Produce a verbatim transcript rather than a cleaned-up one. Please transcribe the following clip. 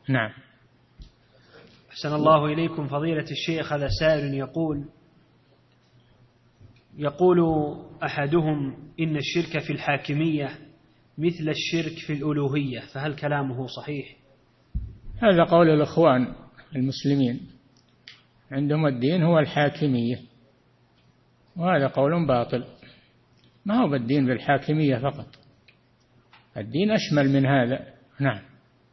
نعم. أحسن الله إليكم فضيلة الشيخ. هذا سائل يقول يقول أحدهم إن الشرك في الحاكمية مثل الشرك في الألوهية، فهل كلامه صحيح؟ هذا قول الإخوان المسلمين، عندهم الدين هو الحاكمية، وهذا قول باطل. ما هو بالدين بالحاكمية فقط، الدين أشمل من هذا. نعم.